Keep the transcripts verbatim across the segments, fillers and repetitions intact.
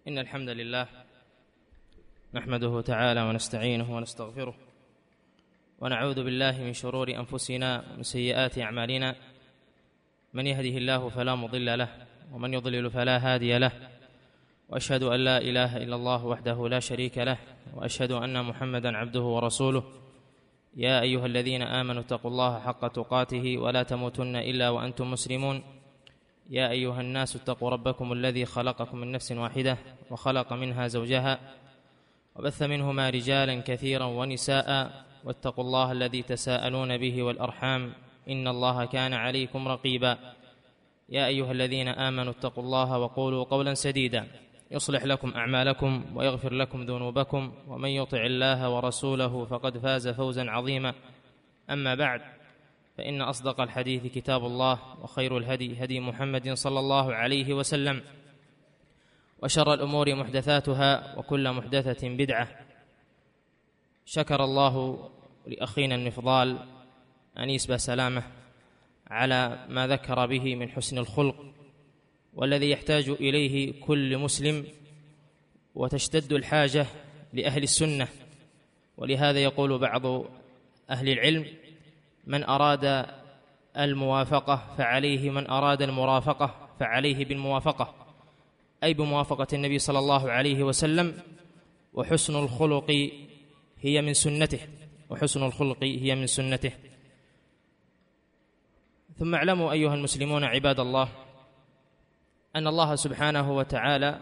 إن الحمد لله نحمده تعالى ونستعينه ونستغفره ونعوذ بالله من شرور أنفسنا ومن سيئات أعمالنا، من يهده الله فلا مضل له ومن يضلل فلا هادي له، وأشهد أن لا إله إلا الله وحده لا شريك له، وأشهد أن محمدًا عبده ورسوله. يا أيها الذين آمنوا اتقوا الله حق تقاته ولا تموتن إلا وأنتم مسلمون. يا أيها الناس اتقوا ربكم الذي خلقكم من نفس واحدة وخلق منها زوجها وبث منهما رجالا كثيرا ونساء، واتقوا الله الذي تساءلون به والأرحام إن الله كان عليكم رقيبا. يا أيها الذين آمنوا اتقوا الله وقولوا قولا سديدا يصلح لكم أعمالكم ويغفر لكم ذنوبكم، ومن يطع الله ورسوله فقد فاز فوزا عظيما. أما بعد، فإن أصدق الحديث كتاب الله، وخير الهدي هدي محمد صلى الله عليه وسلم، وشر الأمور محدثاتها، وكل محدثة بدعة. شكر الله لأخينا المفضال أنيس بسلامة على ما ذكر به من حسن الخلق، والذي يحتاج إليه كل مسلم، وتشتد الحاجة لأهل السنة. ولهذا يقول بعض أهل العلم: من أراد الموافقة فعليه، من أراد المرافقة فعليه بالموافقة، أي بموافقة النبي صلى الله عليه وسلم. وحسن الخلق هي من سنته، وحسن الخلق هي من سنته. ثم اعلموا أيها المسلمون عباد الله أن الله سبحانه وتعالى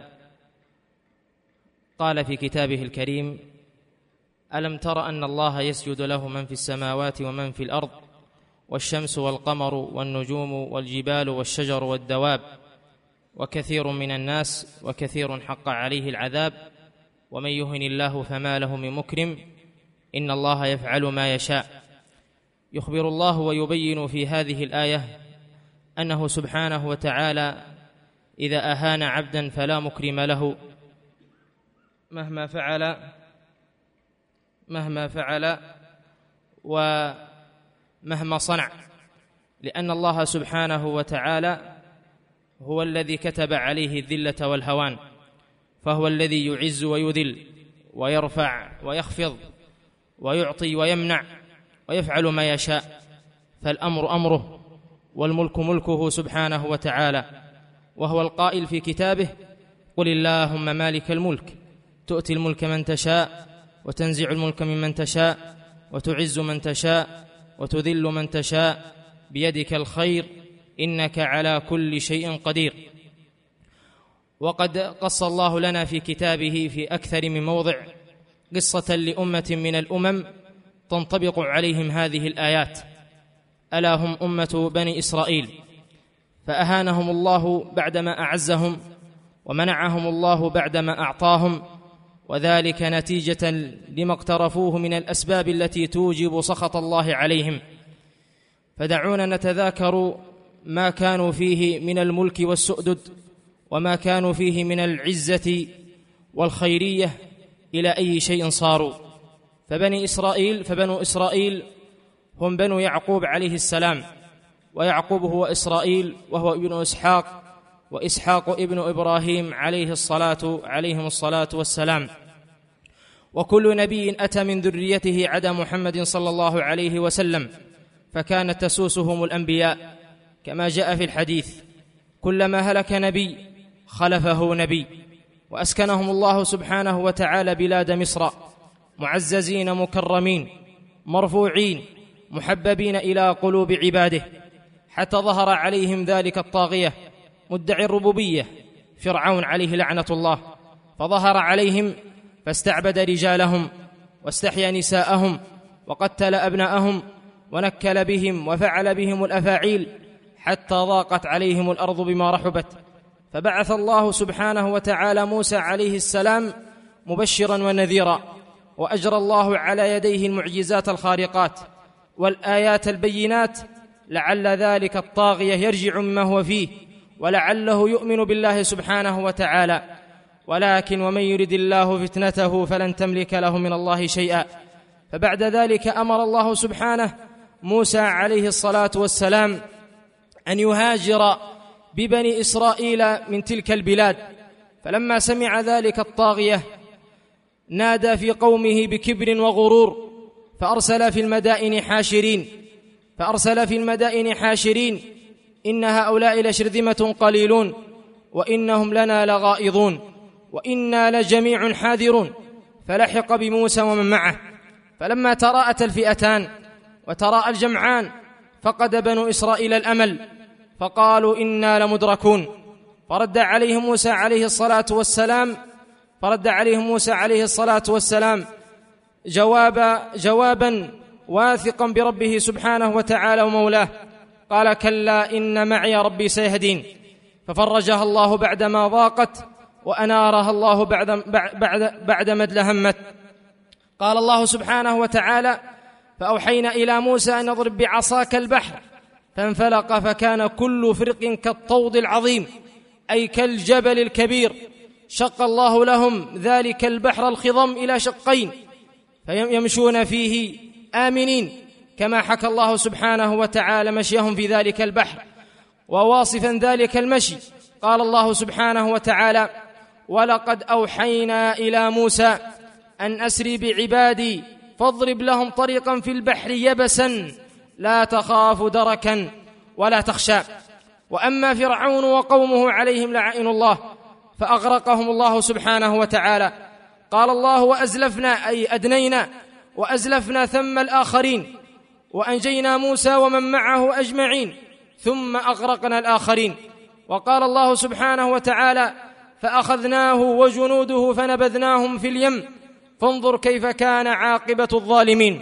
قال في كتابه الكريم: ألم تر أن الله يسجد له من في السماوات ومن في الأرض، والشمس والقمر والنجوم والجبال والشجر والدواب، وكثير من الناس وكثير حق عليه العذاب، ومن يهن الله فما له من مكرم، إن الله يفعل ما يشاء. يخبر الله ويبين في هذه الآية أنه سبحانه وتعالى إذا أهان عبدا فلا مكرم له مهما فعل مهما فعل ومهما صنع، لأن الله سبحانه وتعالى هو الذي كتب عليه الذلة والهوان، فهو الذي يعز ويذل ويرفع ويخفض ويعطي ويمنع ويفعل ما يشاء. فالأمر أمره والملك ملكه سبحانه وتعالى، وهو القائل في كتابه: قل اللهم مالك الملك تؤتي الملك من تشاء وتنزع الملك ممن تشاء وتعز من تشاء وتذل من تشاء بيدك الخير إنك على كل شيء قدير. وقد قص الله لنا في كتابه في أكثر من موضع قصة لأمة من الأمم تنطبق عليهم هذه الآيات، ألا هم أمة بني إسرائيل، فأهانهم الله بعدما أعزهم، ومنعهم الله بعدما أعطاهم، وذلك نتيجة لما اقترفوه من الأسباب التي توجب سخط الله عليهم. فدعونا نتذاكر ما كانوا فيه من الملك والسؤدد، وما كانوا فيه من العزة والخيرية، إلى أي شيء صاروا. فبني إسرائيل فبنو إسرائيل هم بنو يعقوب عليه السلام، ويعقوب هو إسرائيل وهو ابن إسحاق، وإسحاق ابن إبراهيم عليه الصلاة عليهم الصلاة والسلام. وكل نبي أتى من ذريته عدا محمد صلى الله عليه وسلم، فكانت تسوسهم الأنبياء، كما جاء في الحديث: كلما هلك نبي خلفه نبي. وأسكنهم الله سبحانه وتعالى بلاد مصر معززين مكرمين مرفوعين محببين إلى قلوب عباده، حتى ظهر عليهم ذلك الطاغية مدعي الربوبية فرعون عليه لعنة الله، فظهر عليهم فاستعبد رجالهم واستحيا نساءهم وقتل أبناءهم ونكل بهم وفعل بهم الأفاعيل، حتى ضاقت عليهم الأرض بما رحبت. فبعث الله سبحانه وتعالى موسى عليه السلام مبشرا ونذيرا، وأجرى الله على يديه المعجزات الخارقات والآيات البينات، لعل ذلك الطاغية يرجع مما هو فيه، ولعله يؤمن بالله سبحانه وتعالى. ولكن ومن يرد الله فتنته فلن تملك له من الله شيئا. فبعد ذلك أمر الله سبحانه موسى عليه الصلاة والسلام أن يهاجر ببني إسرائيل من تلك البلاد، فلما سمع ذلك الطاغية نادى في قومه بكبر وغرور، فأرسل في المدائن حاشرين فأرسل في المدائن حاشرين إن هؤلاء لشرذمة قليلون وإنهم لنا لغائظون وإنا لجميع حاذرون. فلحق بموسى ومن معه، فلما تراءت الفئتان وتراءى الجمعان فقد بنو إسرائيل الأمل، فقالوا إنا لمدركون. فرد عليهم موسى عليه الصلاة والسلام فرد عليهم موسى عليه الصلاة والسلام جواب جوابا واثقا بربه سبحانه وتعالى ومولاه، قال: كلا إن معي ربي سيهدين. ففرجها الله بعدما ضاقت وأنارها الله بعد, بعد, بعد ما ادلهمت. قال الله سبحانه وتعالى: فأوحينا إلى موسى أن اضرب بعصاك البحر فانفلق فكان كل فرق كالطود العظيم، أي كالجبل الكبير. شق الله لهم ذلك البحر الخضم إلى شقين فيمشون فيه آمنين، كما حكى الله سبحانه وتعالى مشيهم في ذلك البحر وواصفا ذلك المشي. قال الله سبحانه وتعالى: ولقد أوحينا إلى موسى أن أسري بعبادي فاضرب لهم طريقا في البحر يبسا لا تخاف دركا ولا تخشى. وأما فرعون وقومه عليهم لعائن الله فأغرقهم الله سبحانه وتعالى. قال الله: وأزلفنا أي أدنينا وأزلفنا ثم الآخرين وأنجينا موسى ومن معه أجمعين ثم أغرقنا الآخرين. وقال الله سبحانه وتعالى: فأخذناه وجنوده فنبذناهم في اليم فانظر كيف كان عاقبة الظالمين.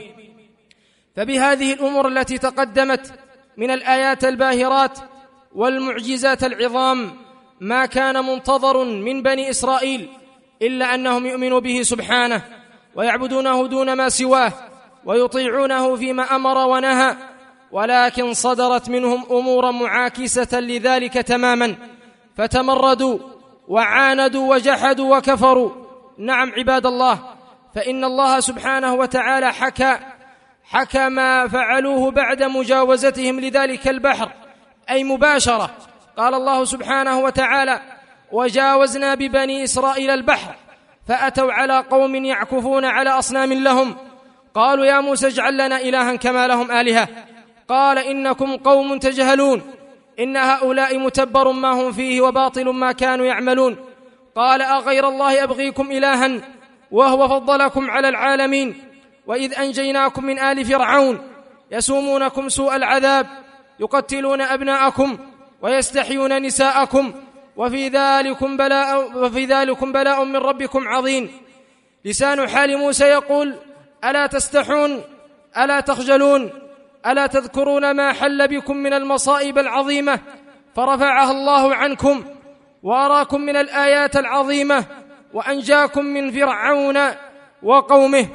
فبهذه الأمور التي تقدمت من الآيات الباهرات والمعجزات العظام ما كان منتظر من بني إسرائيل إلا أنهم يؤمنوا به سبحانه ويعبدونه دون ما سواه ويطيعونه فيما أمر ونهى، ولكن صدرت منهم أمور معاكسة لذلك تماما، فتمردوا وعاندوا وجحدوا وكفروا. نعم عباد الله، فإن الله سبحانه وتعالى حكى حكى ما فعلوه بعد مجاوزتهم لذلك البحر، أي مباشرة. قال الله سبحانه وتعالى: وجاوزنا ببني إسرائيل البحر فأتوا على قوم يعكفون على أصنام لهم قالوا يا موسى اجعل لنا إلها كما لهم آلهة قال إنكم قوم تجهلون إن هؤلاء متبر ما هم فيه وباطل ما كانوا يعملون. قال أغير الله أبغيكم إلها وهو فضلكم على العالمين وإذ أنجيناكم من آل فرعون يسومونكم سوء العذاب يقتلون أبناءكم ويستحيون نساءكم وفي ذلكم بلاء, وفي ذلكم بلاء من ربكم عظيم. لسان حال موسى يقول ألا تستحون ألا تخجلون ألا تذكرون ما حل بكم من المصائب العظيمة فرفعها الله عنكم وأراكم من الآيات العظيمة وأنجاكم من فرعون وقومه.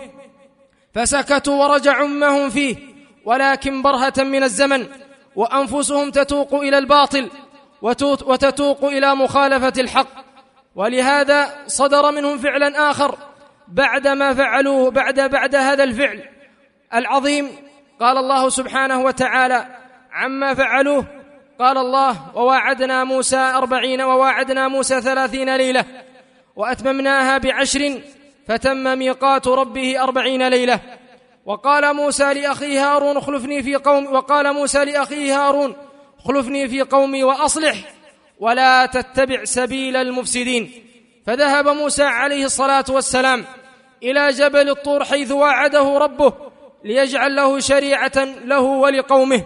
فسكتوا ورجعوا ما هم فيه ولكن برهة من الزمن وأنفسهم تتوق إلى الباطل وتتوق إلى مخالفة الحق، ولهذا صدر منهم فعلا آخر بعد ما فعلوه بعد بعد هذا الفعل العظيم. قال الله سبحانه وتعالى عما فعلوه قال الله وواعدنا موسى أربعين وواعدنا موسى ثلاثين ليلة وأتممناها بعشر فتم ميقات ربه أربعين ليلة. وقال موسى لأخيه هارون اخلفني في قومي وقال موسى لأخيه هارون اخلفني في قومي وأصلح ولا تتبع سبيل المفسدين. فذهب موسى عليه الصلاة والسلام إلى جبل الطور حيث وعده ربه ليجعل له شريعة له ولقومه.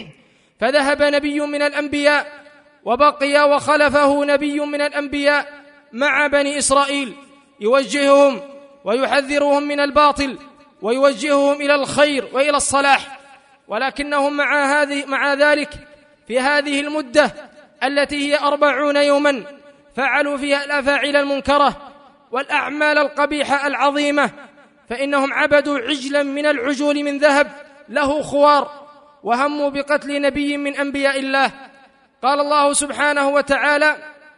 فذهب نبي من الأنبياء وبقي وخلفه نبي من الأنبياء مع بني إسرائيل يوجههم ويحذرهم من الباطل ويوجههم إلى الخير وإلى الصلاح، ولكنهم مع, هذه مع ذلك في هذه المدة التي هي أربعون يوما فعلوا فيها الأفاعيل المنكرة والأعمال القبيحة العظيمة، فإنهم عبدوا عجلا من العجول من ذهب له خوار وهموا بقتل نبي من أنبياء الله. قال الله سبحانه وتعالى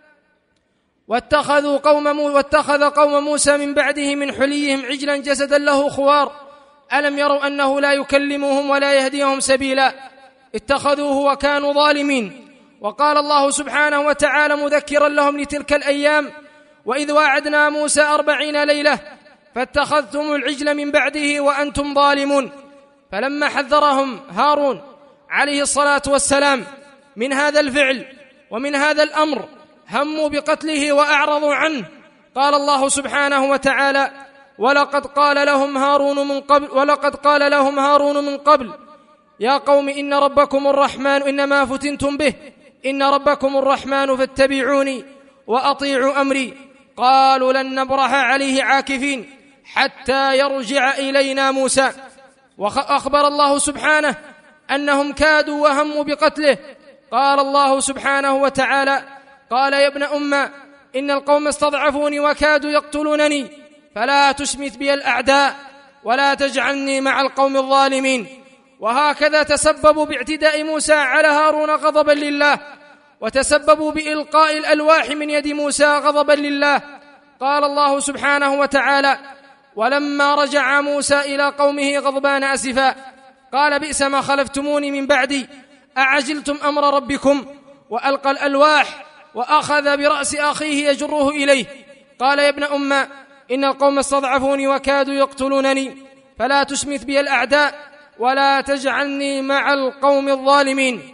واتخذوا قوم مو واتخذ قوم موسى من بعده من حليهم عجلا جسدا له خوار ألم يروا أنه لا يكلمهم ولا يهديهم سبيلا اتخذوه وكانوا ظالمين. وقال الله سبحانه وتعالى مذكرا لهم لتلك الأيام وإذ واعدنا موسى أربعين ليلة فاتخذتم العجل من بعده وأنتم ظالمون. فلما حذرهم هارون عليه الصلاة والسلام من هذا الفعل ومن هذا الأمر هموا بقتله وأعرضوا عنه. قال الله سبحانه وتعالى: ولقد قال لهم هارون من قبل ولقد قال لهم هارون من قبل يا قوم إن ربكم الرحمن إنما فتنتم به إن ربكم الرحمن فاتبعوني وأطيعوا أمري. قالوا لن نبرح عليه عاكفين حتى يرجع إلينا موسى. وأخبر الله سبحانه أنهم كادوا وهموا بقتله. قال الله سبحانه وتعالى: قال يا ابن أم إن القوم استضعفوني وكادوا يقتلونني فلا تشمت بي الأعداء ولا تجعلني مع القوم الظالمين. وهكذا تسببوا باعتداء موسى على هارون غضبا لله، وتسببوا بإلقاء الألواح من يد موسى غضبا لله. قال الله سبحانه وتعالى: ولما رجع موسى إلى قومه غضبان أسفا قال بئس ما خلفتموني من بعدي أعجلتم أمر ربكم. وألقى الألواح وأخذ برأس أخيه يجره إليه. قال يا ابن أم إن القوم استضعفوني وكادوا يقتلونني فلا تشمت بي الأعداء ولا تجعلني مع القوم الظالمين.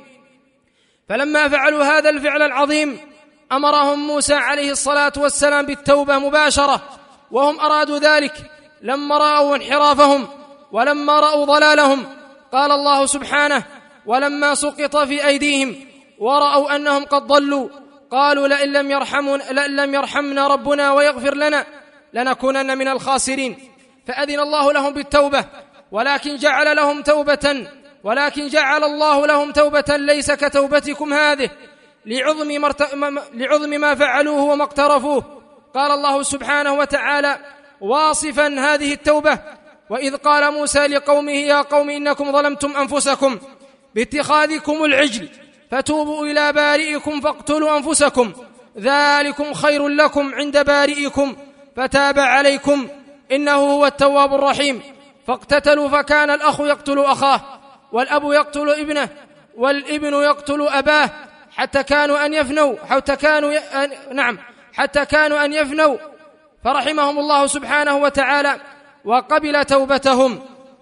فلما فعلوا هذا الفعل العظيم أمرهم موسى عليه الصلاة والسلام بالتوبة مباشرة، وهم أرادوا ذلك لما رأوا انحرافهم ولما رأوا ضلالهم. قال الله سبحانه: ولما سقط في أيديهم ورأوا أنهم قد ضلوا قالوا لئن لم يرحمنا, لئن لم يرحمنا ربنا ويغفر لنا لنكونن من الخاسرين. فأذن الله لهم بالتوبة، ولكن جعل لهم توبة ولكن جعل الله لهم توبة ليس كتوبتكم هذه لعظم, مرت... لعظم ما فعلوه وما اقترفوه. قال الله سبحانه وتعالى واصفا هذه التوبة: وإذ قال موسى لقومه يا قوم إنكم ظلمتم أنفسكم باتخاذكم العجل فتوبوا إلى بارئكم فاقتلوا أنفسكم ذلكم خير لكم عند بارئكم فتاب عليكم إنه هو التواب الرحيم. فاقتتلوا فكان الأخ يقتل أخاه والأب يقتل ابنه والابن يقتل أباه حتى كانوا أن يفنوا حتى كانوا ي... نعم حتى كانوا أن يفنوا فرحمهم الله سبحانه وتعالى وقبل توبتهم.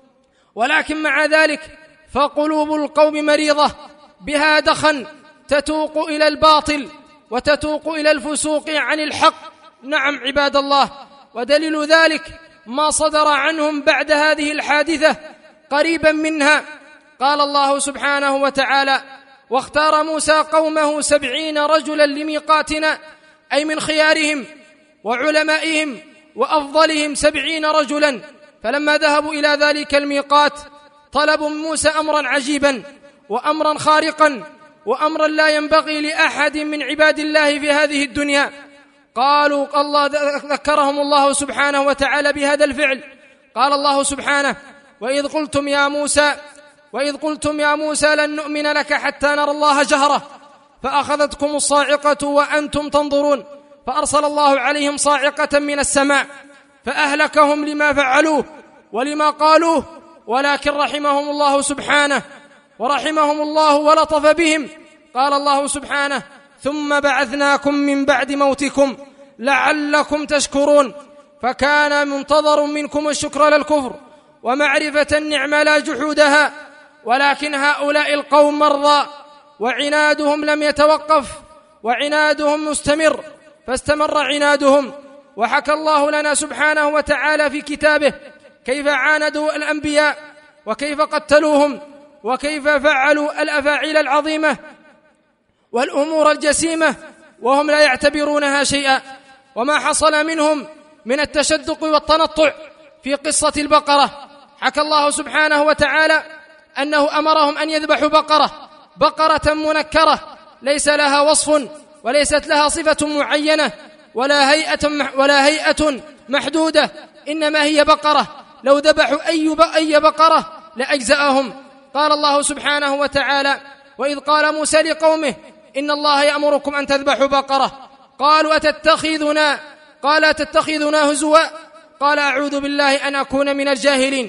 ولكن مع ذلك فقلوب القوم مريضة بها دخن تتوق إلى الباطل وتتوق إلى الفسوق عن الحق. نعم عباد الله، ودليل ذلك ما صدر عنهم بعد هذه الحادثة قريبا منها. قال الله سبحانه وتعالى: واختار موسى قومه سبعين رجلا لميقاتنا، أي من خيارهم وعلمائهم وأفضلهم سبعين رجلا. فلما ذهبوا إلى ذلك الميقات طلبوا من موسى أمرا عجيبا وأمرا خارقا وأمرا لا ينبغي لأحد من عباد الله في هذه الدنيا. قالوا الله ذكرهم الله سبحانه وتعالى بهذا الفعل. قال الله سبحانه: وإذ قلتم يا موسى وإذ قلتم يا موسى لن نؤمن لك حتى نرى الله جهرة فأخذتكم الصاعقة وأنتم تنظرون فأرسل الله عليهم صاعقة من السماء فأهلكهم لما فعلوه ولما قالوه، ولكن رحمهم الله سبحانه ورحمهم الله ولطف بهم. قال الله سبحانه: ثم بعثناكم من بعد موتكم لعلكم تشكرون. فكان منتظر منكم الشكر للكفر ومعرفة النعمة لا جحودها، ولكن هؤلاء القوم مرضى وعنادهم لم يتوقف وعنادهم مستمر، فاستمر عنادهم. وحكى الله لنا سبحانه وتعالى في كتابه كيف عاندوا الأنبياء وكيف قتلوهم وكيف فعلوا الأفاعيل العظيمة والأمور الجسيمة وهم لا يعتبرونها شيئا، وما حصل منهم من التشدق والتنطع في قصة البقرة. حكى الله سبحانه وتعالى أنه أمرهم أن يذبحوا بقرة بقرة منكرة ليس لها وصف وليست لها صفة معينة ولا هيئة, ولا هيئة محدودة، إنما هي بقرة لو ذبحوا أي بقرة لأجزأهم. قال الله سبحانه وتعالى: وإذ قال موسى لقومه إن الله يأمركم أن تذبحوا بقرة قالوا أتتخذنا قال أتتخذنا هزوا قال أعوذ بالله أن أكون من الجاهلين.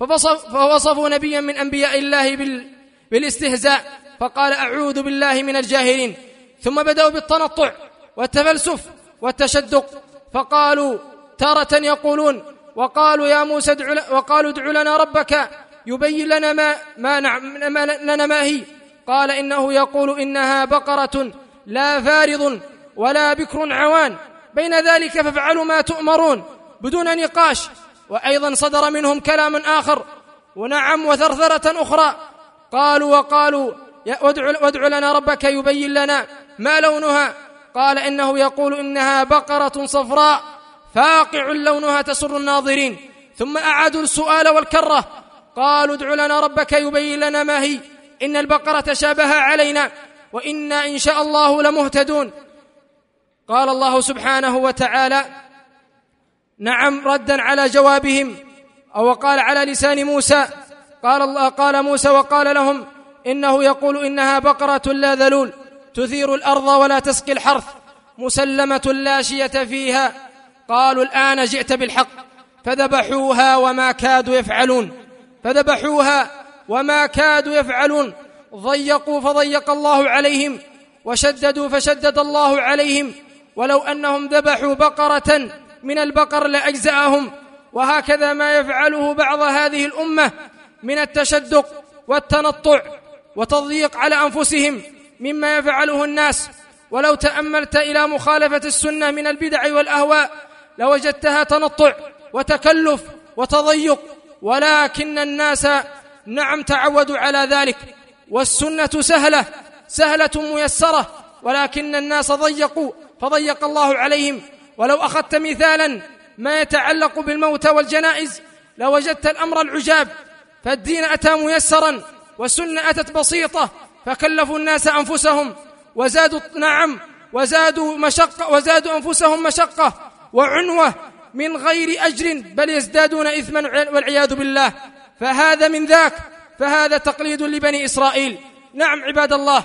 فوصفوا نبيا من أنبياء الله بالاستهزاء فقال أعوذ بالله من الجاهلين. ثم بدأوا بالتنطع والتفلسف والتشدق. فقالوا تارة يقولون وقالوا يا موسى ادع وقالوا ادع لنا ربك يبين لنا ما, ما, ما لنا ما هي. قال إنه يقول إنها بقرة لا فارض ولا بكر عوان بين ذلك فافعلوا ما تؤمرون بدون نقاش. وأيضا صدر منهم كلام آخر ونعم وثرثرة أخرى، قالوا وقالوا وادع لنا ربك يبين لنا ما لونها. قال إنه يقول إنها بقرة صفراء فاقع لونها تسر الناظرين. ثم أعادوا السؤال والكرة، قالوا ادع لنا ربك يبين لنا ما هي إن البقرة تشابه علينا وإنا إن شاء الله لمهتدون. قال الله سبحانه وتعالى نعم ردا على جوابهم، أو قال على لسان موسى، قال الله قال موسى وقال لهم إنه يقول إنها بقرة لا ذلول تثير الأرض ولا تسقي الحرث مسلمة لا شية فيها. قالوا الآن جئت بالحق فذبحوها وما كادوا يفعلون فذبحوها وما كادوا يفعلون ضيقوا فضيق الله عليهم وشددوا فشدد الله عليهم. ولو أنهم ذبحوا بقرة من البقر لأجزأهم. وهكذا ما يفعله بعض هذه الأمة من التشدق والتنطع وتضييق على أنفسهم مما يفعله الناس. ولو تأملت إلى مخالفة السنة من البدع والأهواء لوجدتها تنطع وتكلف وتضيق، ولكن الناس نعم تعودوا على ذلك. والسنة سهلة سهلة ميسرة، ولكن الناس ضيقوا فضيق الله عليهم. ولو أخذت مثالا ما يتعلق بالموت والجنائز لوجدت الأمر العجاب. فالدين أتى ميسرا والسنة أتت بسيطة، فكلفوا الناس أنفسهم وزادوا نعم وزادوا مشقة وزادوا أنفسهم مشقة وعنوة من غير أجر، بل يزدادون إثما والعياذ بالله. فهذا من ذاك، فهذا تقليد لبني إسرائيل. نعم عباد الله.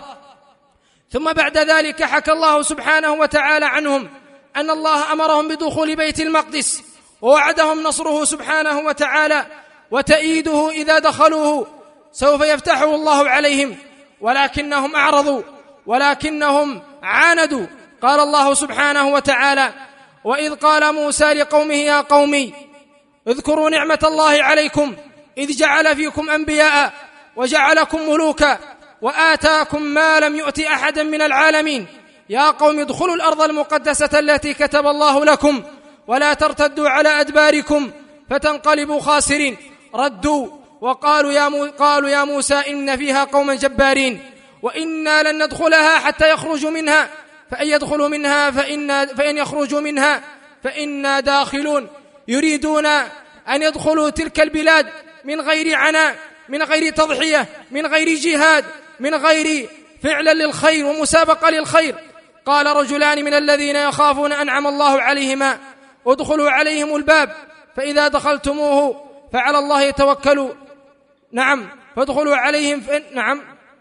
ثم بعد ذلك حكى الله سبحانه وتعالى عنهم أن الله أمرهم بدخول بيت المقدس ووعدهم نصره سبحانه وتعالى وتأييده إذا دخلوه سوف يفتحه الله عليهم، ولكنهم أعرضوا ولكنهم عاندوا. قال الله سبحانه وتعالى وإذ قال موسى لقومه يا قومي اذكروا نعمة الله عليكم إذ جعل فيكم أنبياء وجعلكم ملوكا وآتاكم ما لم يؤت أحدا من العالمين يا قوم ادخلوا الأرض المقدسة التي كتب الله لكم ولا ترتدوا على أدباركم فتنقلبوا خاسرين. ردوا وقالوا يا, مو قالوا يا موسى إن فيها قوما جبارين وإنا لن ندخلها حتى يخرجوا منها فإن يدخلوا منها فإن, فإن يخرجوا منها فإنا داخلون. يريدون أن يدخلوا تلك البلاد من غير عناء، من غير تضحية، من غير جهاد، من غير فعل للخير ومسابقة للخير. قال رجلان من الذين يخافون أنعم الله عليهما ادخلوا عليهم الباب فإذا دخلتموه فعلى الله يتوكلوا. نعم فادخلوا عليهم فإن نعم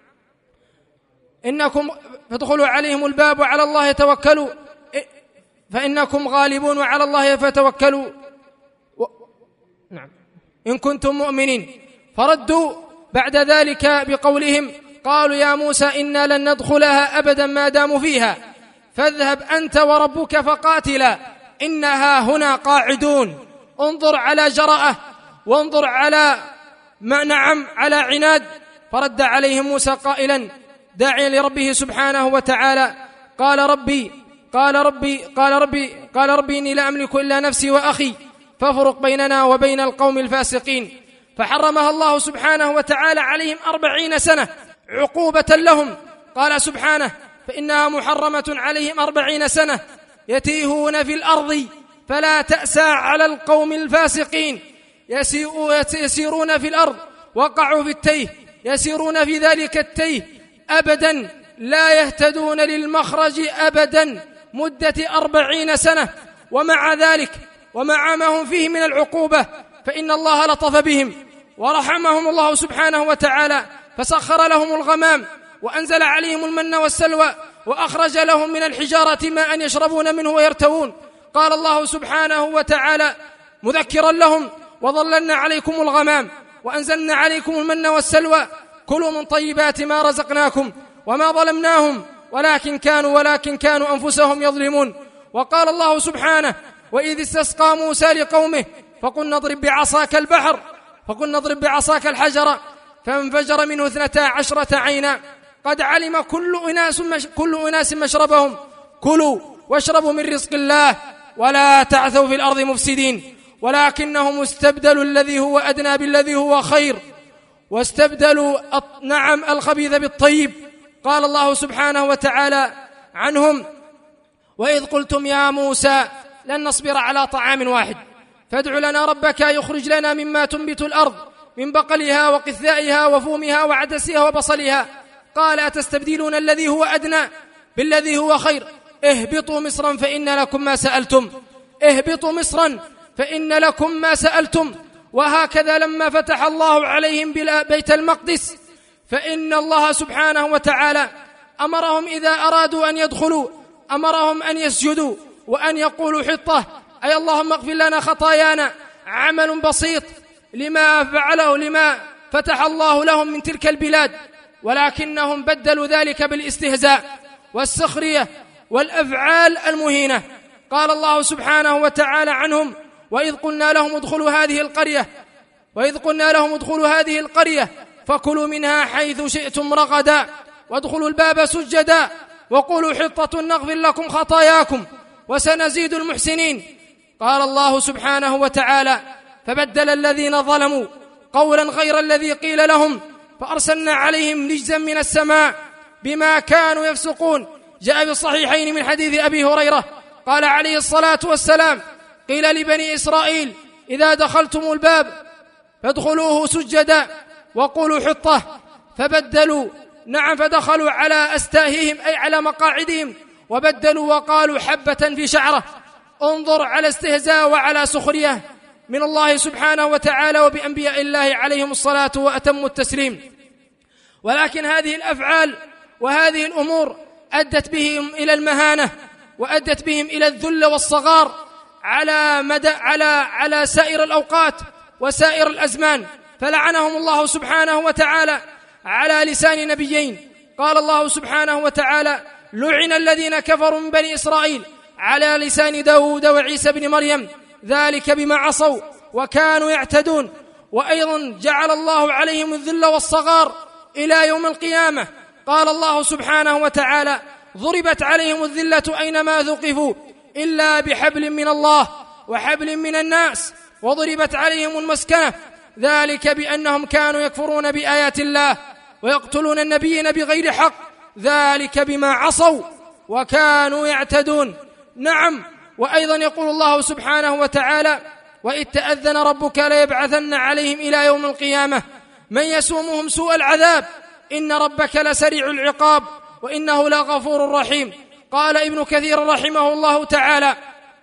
إنكم فادخلوا عليهم الباب وعلى الله يتوكلوا فإنكم غالبون وعلى الله فتوكلوا و... نعم إن كنتم مؤمنين. فردوا بعد ذلك بقولهم قالوا يا موسى إنا لن ندخلها أبدا ما داموا فيها فاذهب أنت وربك فقاتلا إنها هنا قاعدون. انظر على جرأة وانظر على ما نعم على عناد. فرد عليهم موسى قائلا داعيا لربه سبحانه وتعالى قال ربي قال ربي قال ربي قال ربي إني لا أملك إلا نفسي وأخي فافرق بيننا وبين القوم الفاسقين. فحرمها الله سبحانه وتعالى عليهم أربعين سنة عقوبة لهم. قال سبحانه فإنها محرمة عليهم أربعين سنة يتيهون في الأرض فلا تأسى على القوم الفاسقين. يسيرون في الأرض وقعوا في التيه، يسيرون في ذلك التيه أبدا لا يهتدون للمخرج أبدا مدة أربعين سنة. ومع ذلك ومع ما هم فيه من العقوبة فإن الله لطف بهم ورحمهم الله سبحانه وتعالى فسخر لهم الغمام وأنزل عليهم المن والسلوى وأخرج لهم من الحجارة ماء يشربون منه ويرتوون. قال الله سبحانه وتعالى مذكرا لهم وظللنا عليكم الغمام وأنزلنا عليكم المن والسلوى كلوا من طيبات ما رزقناكم وما ظلمناهم ولكن كانوا ولكن كانوا أنفسهم يظلمون. وقال الله سبحانه: وإذ استسقى موسى لقومه فقلنا اضرب بعصاك البحر فقلنا اضرب بعصاك الحجر فانفجر منه اثنتا عشرة عينا قد علم كل أناس, مش كل أناس مشربهم كلوا واشربوا من رزق الله ولا تعثوا في الأرض مفسدين ولكنهم استبدلوا الذي هو أدنى بالذي هو خير واستبدلوا نعم الخبيث بالطيب. قال الله سبحانه وتعالى عنهم: وإذ قلتم يا موسى لن نصبر على طعام واحد فادع لنا ربك يخرج لنا مما تنبت الأرض من بقلها وقثائها وفومها وعدسها وبصلها قال أتستبدلون الذي هو أدنى بالذي هو خير اهبطوا مصرا فإن لكم ما سألتم اهبطوا مصرا فإن لكم ما سألتم. وهكذا لما فتح الله عليهم بيت المقدس فإن الله سبحانه وتعالى أمرهم إذا أرادوا أن يدخلوا أمرهم أن يسجدوا وأن يقولوا حطة أي اللهم اغفر لنا خطايانا. عمل بسيط لما فعله لما فتح الله لهم من تلك البلاد، ولكنهم بدلوا ذلك بالاستهزاء والسخرية والأفعال المهينة. قال الله سبحانه وتعالى عنهم: وإذ قلنا لهم ادخلوا هذه القرية وإذ قلنا لهم ادخلوا هذه القرية فكلوا منها حيث شئتم رغدا وادخلوا الباب سجدا وقولوا حطة نغفر لكم خطاياكم وسنزيد المحسنين. قال الله سبحانه وتعالى: فبدل الذين ظلموا قولا غير الذي قيل لهم فأرسلنا عليهم رجزا من السماء بما كانوا يفسقون. جاء في الصحيحين من حديث أبي هريرة قال عليه الصلاة والسلام: قيل لبني إسرائيل إذا دخلتم الباب فادخلوه سجدا وقولوا حطة فبدلوا نعم فدخلوا على أستاههم أي على مقاعدهم وبدلوا وقالوا حبة في شعره. انظر على استهزاء وعلى سخرية من الله سبحانه وتعالى وبأنبياء الله عليهم الصلاة وأتم التسليم. ولكن هذه الأفعال وهذه الأمور أدت بهم إلى المهانة وأدت بهم إلى الذل والصغار على مدى على على سائر الأوقات وسائر الأزمان، فلعنهم الله سبحانه وتعالى على لسان نبيين. قال الله سبحانه وتعالى: لعن الذين كفروا من بني إسرائيل على لسان داود وعيسى بن مريم ذلك بما عصوا وكانوا يعتدون. وأيضا جعل الله عليهم الذل والصغار إلى يوم القيامة. قال الله سبحانه وتعالى: ضربت عليهم الذلة أينما ثقفوا إلا بحبل من الله وحبل من الناس وضربت عليهم المسكنة ذلك بأنهم كانوا يكفرون بآيات الله ويقتلون النبيين بغير حق ذلك بما عصوا وكانوا يعتدون. نعم. وأيضا يقول الله سبحانه وتعالى: وإذ تأذن ربك ليبعثن عليهم إلى يوم القيامة من يسومهم سوء العذاب إن ربك لسريع العقاب وإنه لغفور رحيم. قال ابن كثير رحمه الله تعالى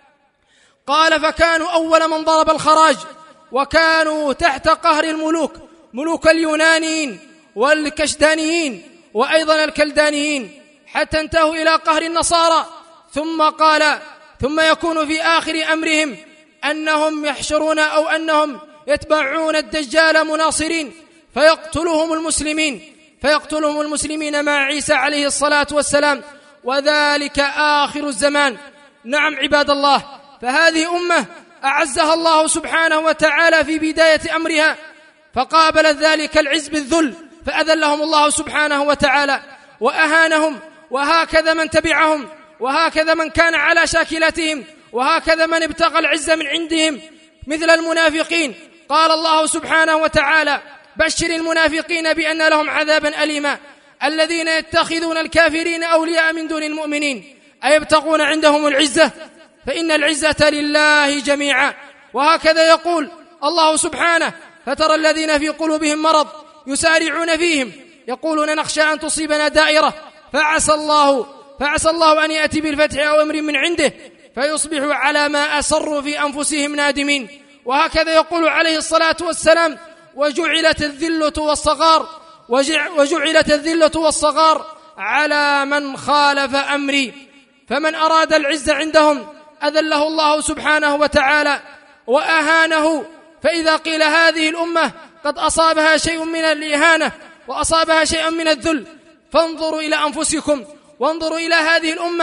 قال: فكانوا أول من ضرب الخراج وكانوا تحت قهر الملوك ملوك اليونانيين والكشدانيين وأيضا الكلدانيين حتى انتهوا إلى قهر النصارى. ثم قال: ثم يكون في آخر أمرهم أنهم يحشرون أو أنهم يتبعون الدجال مناصرين فيقتلهم المسلمين فيقتلهم المسلمين مع عيسى عليه الصلاة والسلام وذلك آخر الزمان. نعم عباد الله، فهذه أمة أعزها الله سبحانه وتعالى في بداية أمرها فقابلت ذلك العز بالذل فأذلهم الله سبحانه وتعالى وأهانهم. وهكذا من تبعهم وهكذا من كان على شاكلتهم وهكذا من ابتغى العز من عندهم مثل المنافقين. قال الله سبحانه وتعالى: بشر المنافقين بأن لهم عذابا أليما الذين يتخذون الكافرين أولياء من دون المؤمنين أيبتغون عندهم العزة فإن العزة لله جميعا. وهكذا يقول الله سبحانه: فترى الذين في قلوبهم مرض يسارعون فيهم يقولون نخشى أن تصيبنا دائرة فعسى الله فعسى الله أن يأتي بالفتح أو أمر من عنده فيصبحوا على ما أسروا في أنفسهم نادمين. وهكذا يقول عليه الصلاة والسلام: وجعلت الذلة والصغار وجعلت الذلة والصغار على من خالف أمري. فمن أراد العز عندهم أذله الله سبحانه وتعالى وأهانه. فإذا قيل هذه الأمة قد أصابها شيء من الإهانة وأصابها شيء من الذل فانظروا إلى أنفسكم وانظروا إلى هذه الأمة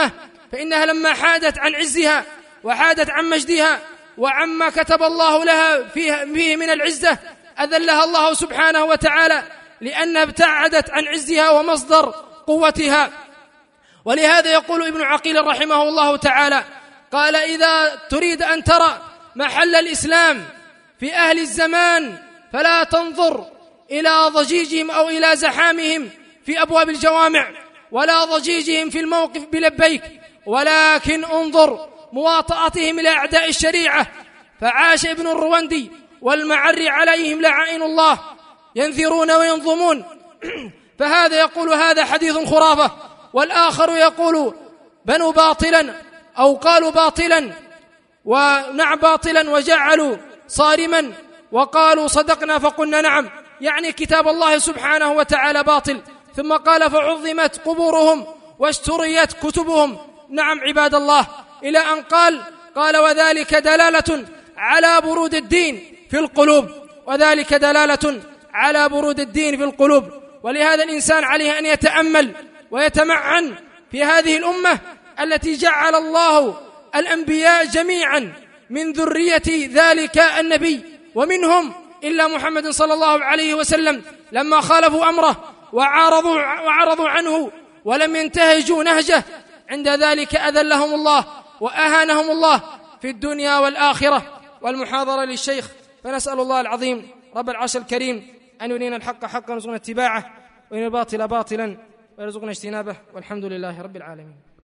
فإنها لما حادت عن عزها وحادت عن مجدها وعما كتب الله لها فيه من العزة أذلها الله سبحانه وتعالى، لأنها ابتعدت عن عزها ومصدر قوتها. ولهذا يقول ابن عقيل رحمه الله تعالى قال: إذا تريد أن ترى محل الإسلام في أهل الزمان فلا تنظر إلى ضجيجهم أو إلى زحامهم في أبواب الجوامع ولا ضجيجهم في الموقف بلبيك، ولكن انظر مواطأتهم لأعداء الشريعة. فعاش ابن الروندي والمعري عليهم لعائن الله ينذرون وينظمون فهذا يقول هذا حديث خرافة، والآخر يقول بنوا باطلا أو قالوا باطلا ونعم باطلا وجعلوا صارما وقالوا صدقنا فقلنا نعم، يعني كتاب الله سبحانه وتعالى باطل. ثم قال: فعظمت قبورهم واشتريت كتبهم. نعم عباد الله، إلى أن قال قال وذلك دلالة على برود الدين في القلوب، وذلك دلالة على برود الدين في القلوب. ولهذا الإنسان عليه أن يتأمل ويتمعن في هذه الأمة التي جعل الله الأنبياء جميعا من ذرية ذلك النبي، ومنهم إلا محمد صلى الله عليه وسلم لما خالفوا أمره وعارضوا, وعرضوا عنه ولم ينتهجوا نهجه، عند ذلك أذلهم الله وأهانهم الله في الدنيا والآخرة. والمحاضرة للشيخ، فنسأل الله العظيم رب العرش الكريم أن يرينا الحق حقا ويرزقنا اتباعه، ويرينا الباطل باطلا ويرزقنا اجتنابه، والحمد لله رب العالمين.